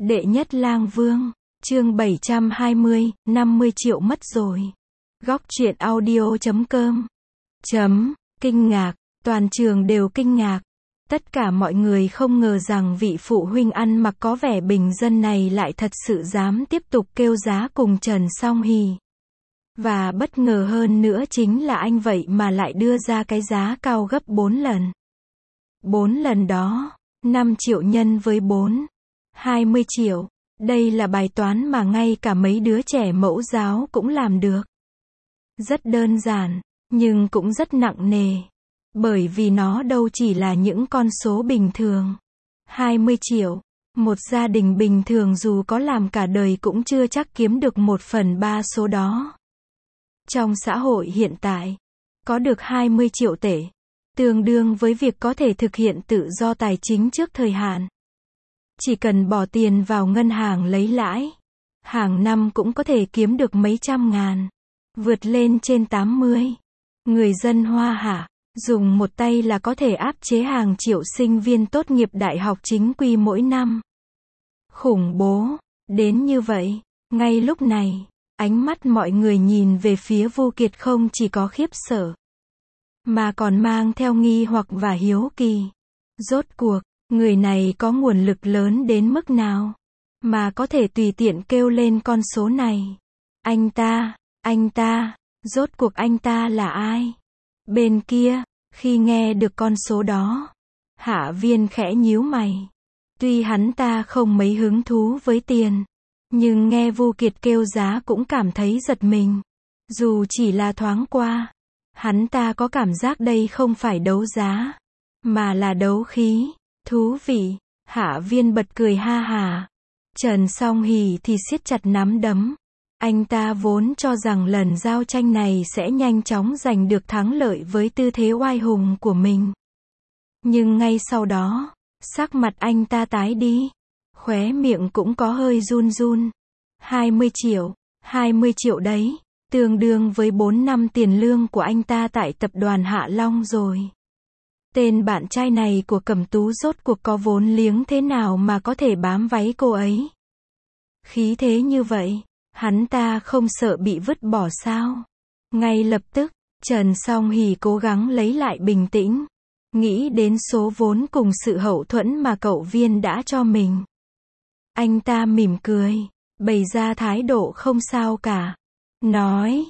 Đệ nhất lang vương, chương 720, 50 triệu mất rồi. Góc truyện audio.com. Kinh ngạc, toàn trường đều kinh ngạc. Tất cả mọi người không ngờ rằng vị phụ huynh ăn mặc có vẻ bình dân này lại thật sự dám tiếp tục kêu giá cùng Trần Song Hỷ. Và bất ngờ hơn nữa chính là anh vậy mà lại đưa ra cái giá cao gấp 4 lần. 4 lần đó, 5 triệu nhân với 4. 20 triệu. Đây là bài toán mà ngay cả mấy đứa trẻ mẫu giáo cũng làm được. Rất đơn giản, nhưng cũng rất nặng nề. Bởi vì nó đâu chỉ là những con số bình thường. 20 triệu. Một gia đình bình thường dù có làm cả đời cũng chưa chắc kiếm được 1/3 số đó. Trong xã hội hiện tại, có được 20 triệu tệ, tương đương với việc có thể thực hiện tự do tài chính trước thời hạn. Chỉ cần bỏ tiền vào ngân hàng lấy lãi, hàng năm cũng có thể kiếm được mấy trăm ngàn, vượt lên trên 80. Người dân Hoa Hạ, dùng một tay là có thể áp chế hàng triệu sinh viên tốt nghiệp đại học chính quy mỗi năm. Khủng bố, đến như vậy. Ngay lúc này, ánh mắt mọi người nhìn về phía Vu Kiệt không chỉ có khiếp sợ, mà còn mang theo nghi hoặc và hiếu kỳ. Rốt cuộc, người này có nguồn lực lớn đến mức nào, mà có thể tùy tiện kêu lên con số này. Anh ta, rốt cuộc anh ta là ai? Bên kia, khi nghe được con số đó, Hạ Viên khẽ nhíu mày. Tuy hắn ta không mấy hứng thú với tiền, nhưng nghe Vu Kiệt kêu giá cũng cảm thấy giật mình. Dù chỉ là thoáng qua, hắn ta có cảm giác đây không phải đấu giá, mà là đấu khí. Thú vị. Hạ Viên bật cười ha hả. Trần Song Hỷ thì siết chặt nắm đấm. Anh ta vốn cho rằng lần giao tranh này sẽ nhanh chóng giành được thắng lợi với tư thế oai hùng của mình. Nhưng ngay sau đó, sắc mặt anh ta tái đi. Khóe miệng cũng có hơi run run. 20 triệu đấy, tương đương với 4 năm tiền lương của anh ta tại tập đoàn Hạ Long rồi. Tên bạn trai này của Cẩm Tú rốt cuộc có vốn liếng thế nào mà có thể bám váy cô ấy? Khí thế như vậy, hắn ta không sợ bị vứt bỏ sao? Ngay lập tức, Trần Song Hỷ cố gắng lấy lại bình tĩnh, nghĩ đến số vốn cùng sự hậu thuẫn mà cậu Viên đã cho mình. Anh ta mỉm cười, bày ra thái độ không sao cả. Nói,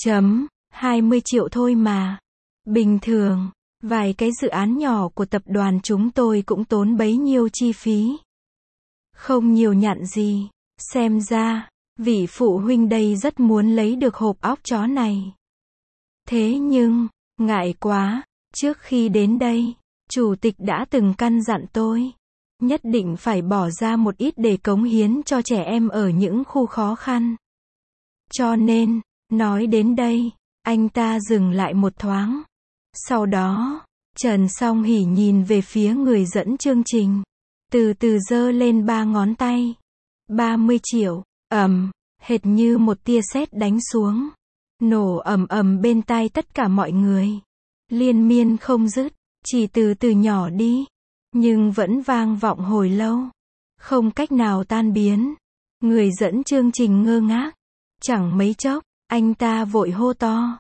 20 triệu thôi mà. Bình thường, vài cái dự án nhỏ của tập đoàn chúng tôi cũng tốn bấy nhiêu chi phí. Không nhiều nhặn gì. Xem ra, vị phụ huynh đây rất muốn lấy được hộp óc chó này. Thế nhưng, ngại quá, trước khi đến đây, chủ tịch đã từng căn dặn tôi, nhất định phải bỏ ra một ít để cống hiến cho trẻ em ở những khu khó khăn. Cho nên, nói đến đây, anh ta dừng lại một thoáng. Sau đó, Trần Song Hỷ nhìn về phía người dẫn chương trình, từ từ giơ lên 3 ngón tay. 30 triệu, hệt như một tia sét đánh xuống, nổ ầm ầm bên tai tất cả mọi người. Liên miên không dứt, chỉ từ từ nhỏ đi, nhưng vẫn vang vọng hồi lâu, không cách nào tan biến. Người dẫn chương trình ngơ ngác. Chẳng mấy chốc, anh ta vội hô to.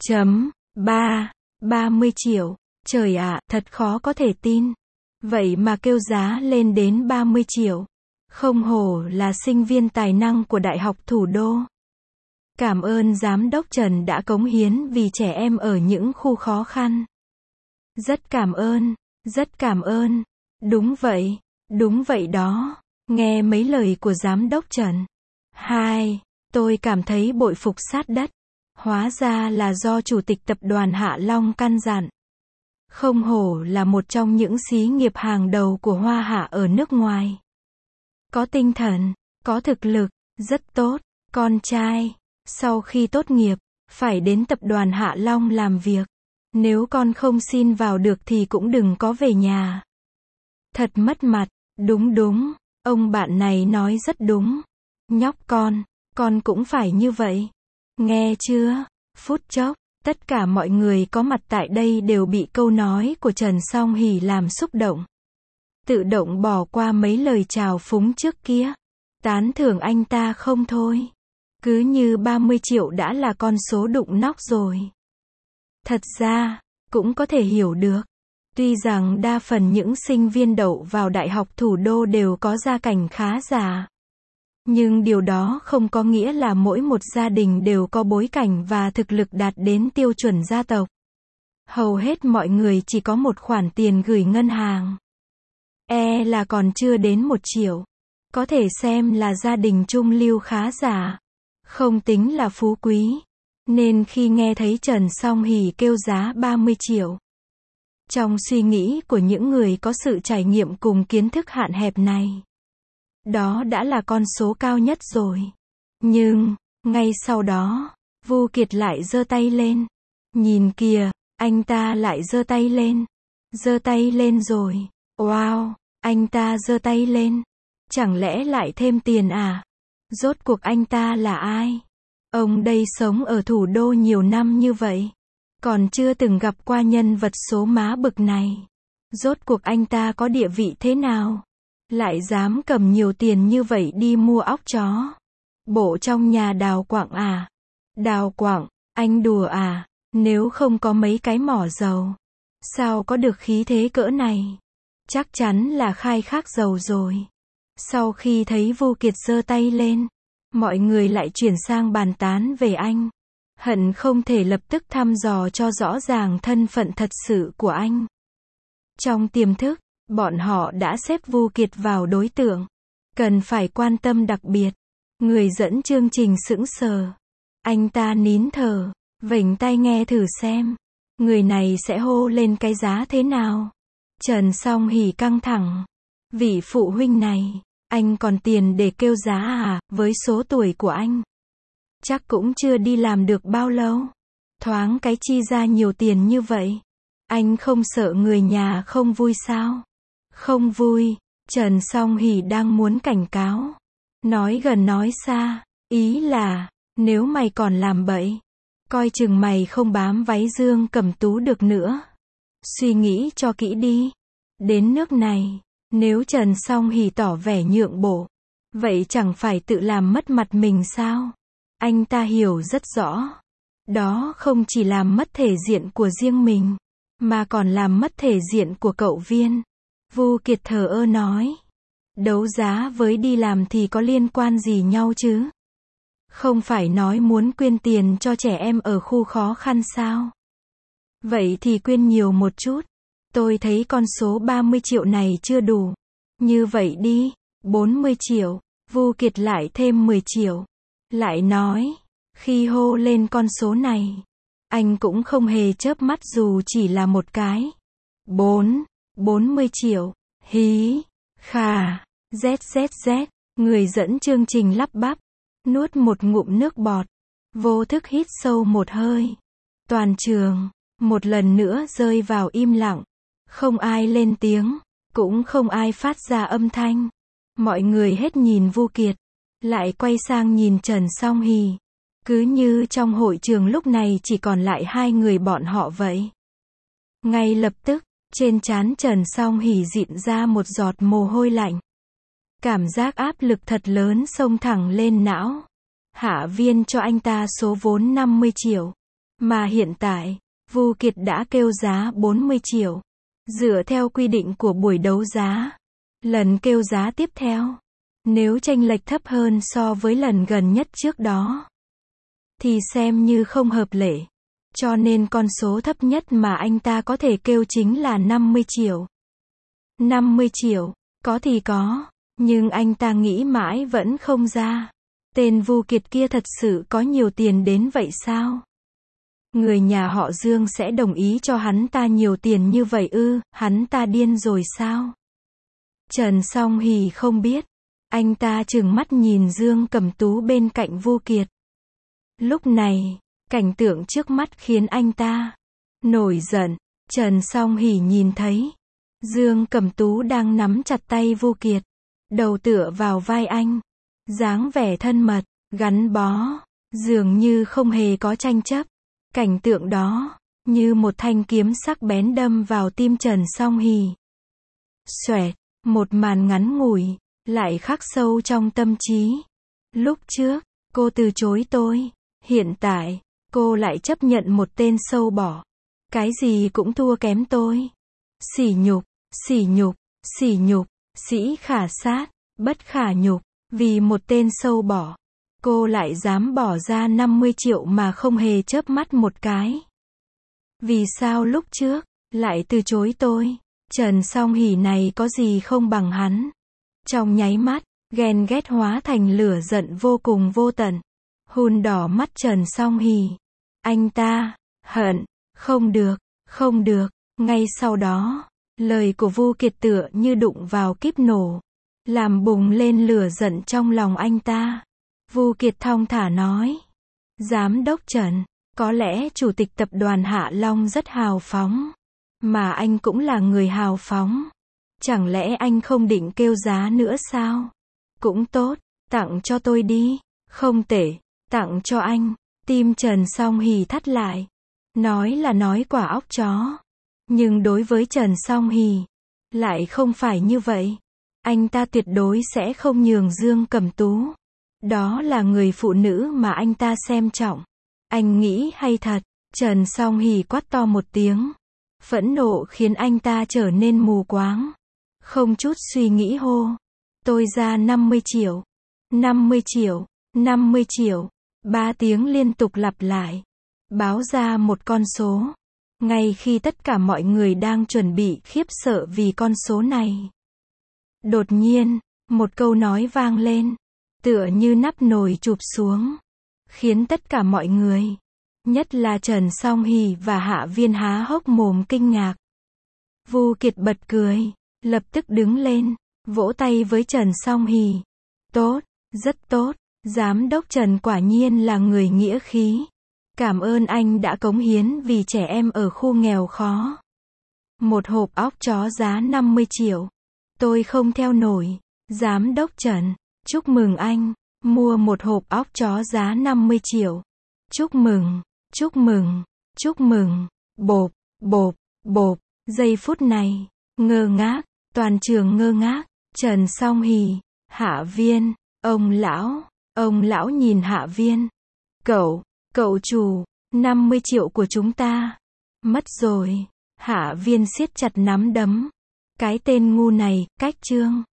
30 triệu, trời ạ, thật khó có thể tin. Vậy mà kêu giá lên đến 30 triệu. Không hổ là sinh viên tài năng của Đại học Thủ đô. Cảm ơn Giám đốc Trần đã cống hiến vì trẻ em ở những khu khó khăn. Rất cảm ơn. Đúng vậy đó. Nghe mấy lời của Giám đốc Trần. Tôi cảm thấy bội phục sát đất. Hóa ra là do Chủ tịch Tập đoàn Hạ Long căn dặn. Không hổ là một trong những xí nghiệp hàng đầu của Hoa Hạ ở nước ngoài. Có tinh thần, có thực lực, rất tốt. Con trai, sau khi tốt nghiệp, phải đến Tập đoàn Hạ Long làm việc. Nếu con không xin vào được thì cũng đừng có về nhà. Thật mất mặt. Đúng, ông bạn này nói rất đúng. Nhóc con cũng phải như vậy. Nghe chưa? Phút chốc, tất cả mọi người có mặt tại đây đều bị câu nói của Trần Song Hỷ làm xúc động. tự động bỏ qua mấy lời trào phúng trước kia. Tán thưởng anh ta không thôi. Cứ như 30 triệu đã là con số đụng nóc rồi. Thật ra, cũng có thể hiểu được. Tuy rằng đa phần những sinh viên đậu vào đại học thủ đô đều có gia cảnh khá giả. Nhưng điều đó không có nghĩa là mỗi một gia đình đều có bối cảnh và thực lực đạt đến tiêu chuẩn gia tộc. Hầu hết mọi người chỉ có một khoản tiền gửi ngân hàng. Là còn chưa đến 1 triệu. Có thể xem là gia đình trung lưu khá giả. Không tính là phú quý. Nên khi nghe thấy Trần Song Hỷ kêu giá 30 triệu. Trong suy nghĩ của những người có sự trải nghiệm cùng kiến thức hạn hẹp này, đó đã là con số cao nhất rồi. Nhưng, ngay sau đó, Vu Kiệt lại giơ tay lên. Nhìn kìa, anh ta lại giơ tay lên. Giơ tay lên rồi. Wow, anh ta giơ tay lên. Chẳng lẽ lại thêm tiền à? Rốt cuộc anh ta là ai? Ông đây sống ở thủ đô nhiều năm như vậy, còn chưa từng gặp qua nhân vật số má bực này. Rốt cuộc anh ta có địa vị thế nào? Lại dám cầm nhiều tiền như vậy đi mua óc chó. Bộ trong nhà đào quặng à? Đào quặng, anh đùa à? Nếu không có mấy cái mỏ dầu, sao có được khí thế cỡ này? Chắc chắn là khai thác dầu rồi. Sau khi thấy Vu Kiệt giơ tay lên, mọi người lại chuyển sang bàn tán về anh. Hận không thể lập tức thăm dò cho rõ ràng thân phận thật sự của anh. Trong tiềm thức, bọn họ đã xếp Vu Kiệt vào đối tượng cần phải quan tâm đặc biệt. Người dẫn chương trình sững sờ. Anh ta nín thở, vểnh tai nghe thử xem người này sẽ hô lên cái giá thế nào. Trần Song Hỷ căng thẳng. Vị phụ huynh này, anh còn tiền để kêu giá à? Với số tuổi của anh, chắc cũng chưa đi làm được bao lâu. Thoáng cái chi ra nhiều tiền như vậy. Anh không sợ người nhà không vui sao? Không vui. Trần Song Hỷ đang muốn cảnh cáo. Nói gần nói xa. Ý là, nếu mày còn làm bậy, coi chừng mày không bám váy Dương Cẩm Tú được nữa. Suy nghĩ cho kỹ đi. Đến nước này, nếu Trần Song Hỷ tỏ vẻ nhượng bộ, vậy chẳng phải tự làm mất mặt mình sao? Anh ta hiểu rất rõ. Đó không chỉ làm mất thể diện của riêng mình, mà còn làm mất thể diện của cậu Viên. Vu Kiệt thờ ơ nói. Đấu giá với đi làm thì có liên quan gì nhau chứ? Không phải nói muốn quyên tiền cho trẻ em ở khu khó khăn sao? Vậy thì quyên nhiều một chút. Tôi thấy con số 30 triệu này chưa đủ. Như vậy đi, 40 triệu. Vu Kiệt lại thêm 10 triệu. Lại nói, khi hô lên con số này, anh cũng không hề chớp mắt dù chỉ là một cái. 40 triệu. Hí, khà, ZZZ. Người dẫn chương trình lắp bắp, nuốt một ngụm nước bọt, vô thức hít sâu một hơi. Toàn trường, một lần nữa rơi vào im lặng. Không ai lên tiếng, cũng không ai phát ra âm thanh. Mọi người hết nhìn Vu Kiệt, lại quay sang nhìn Trần Song Hỷ. Cứ như trong hội trường lúc này chỉ còn lại hai người bọn họ vậy. Ngay lập tức, trên trán Trần Song Hỷ dịn ra một giọt mồ hôi lạnh. Cảm giác áp lực thật lớn xông thẳng lên não. Hạ Viên cho anh ta số vốn 50 triệu. Mà hiện tại, Vu Kiệt đã kêu giá 40 triệu. Dựa theo quy định của buổi đấu giá, lần kêu giá tiếp theo, nếu chênh lệch thấp hơn so với lần gần nhất trước đó, thì xem như không hợp lệ. Cho nên con số thấp nhất mà anh ta có thể kêu chính là 50 triệu. 50 triệu, có thì có, nhưng anh ta nghĩ mãi vẫn không ra. Tên Vu Kiệt kia thật sự có nhiều tiền đến vậy sao? Người nhà họ Dương sẽ đồng ý cho hắn ta nhiều tiền như vậy ư? Hắn ta điên rồi sao? Trần Song Hỷ không biết. Anh ta trừng mắt nhìn Dương Cẩm Tú bên cạnh Vu Kiệt. Lúc này, cảnh tượng trước mắt khiến anh ta nổi giận. Trần Song Hỷ nhìn thấy Dương Cẩm Tú đang nắm chặt tay Vu Kiệt, đầu tựa vào vai anh, dáng vẻ thân mật, gắn bó, dường như không hề có tranh chấp. Cảnh tượng đó, như một thanh kiếm sắc bén đâm vào tim Trần Song Hỷ. Xoẹt, Một màn ngắn ngủi, lại khắc sâu trong tâm trí. Lúc trước, cô từ chối tôi. Hiện tại, cô lại chấp nhận một tên sâu bọ. Cái gì cũng thua kém tôi. Sỉ nhục, sỉ nhục, sỉ nhục, sĩ khả sát, bất khả nhục. Vì một tên sâu bọ, cô lại dám bỏ ra 50 triệu mà không hề chớp mắt một cái. Vì sao lúc trước, lại từ chối tôi? Trần Song Hỷ này có gì không bằng hắn. Trong nháy mắt, ghen ghét hóa thành lửa giận vô cùng vô tận. Hun đỏ mắt Trần Song Hỷ. Anh ta, hận, không được, không được. Ngay sau đó, lời của Vu Kiệt tựa như đụng vào kíp nổ, làm bùng lên lửa giận trong lòng anh ta. Vu Kiệt thong thả nói. Giám đốc Trần, có lẽ chủ tịch tập đoàn Hạ Long rất hào phóng. Mà anh cũng là người hào phóng. Chẳng lẽ anh không định kêu giá nữa sao? Cũng tốt, tặng cho tôi đi. Không tệ, tặng cho anh. Tim Trần Song Hỷ thắt lại. Nói là nói quả óc chó. Nhưng đối với Trần Song Hỷ, lại không phải như vậy. Anh ta tuyệt đối sẽ không nhường Dương Cẩm Tú. Đó là người phụ nữ mà anh ta xem trọng. Anh nghĩ hay thật. Trần Song Hỷ quát to một tiếng. Phẫn nộ khiến anh ta trở nên mù quáng. Không chút suy nghĩ hô. Tôi ra 50 triệu. 50 triệu. 50 triệu. 3 tiếng liên tục lặp lại. Báo ra một con số. Ngay khi tất cả mọi người đang chuẩn bị khiếp sợ vì con số này. Đột nhiên, một câu nói vang lên. Tựa như nắp nồi chụp xuống. Khiến tất cả mọi người, nhất là Trần Song Hỷ và Hạ Viên há hốc mồm kinh ngạc. Vu Kiệt bật cười, lập tức đứng lên, vỗ tay với Trần Song Hỷ. Tốt, rất tốt, giám đốc Trần quả nhiên là người nghĩa khí. Cảm ơn anh đã cống hiến vì trẻ em ở khu nghèo khó. Một hộp óc chó giá 50 triệu. Tôi không theo nổi. Giám đốc Trần, chúc mừng anh, mua một hộp óc chó giá 50 triệu. Chúc mừng, chúc mừng, chúc mừng. Bộp, bộp, bộp. Giây phút này, ngơ ngác, toàn trường ngơ ngác. Trần Song Hỷ, Hạ Viên, ông lão nhìn Hạ Viên. Cậu chủ, 50 triệu của chúng ta. Mất rồi. Hạ Viên siết chặt nắm đấm. Cái tên ngu này, cách chương.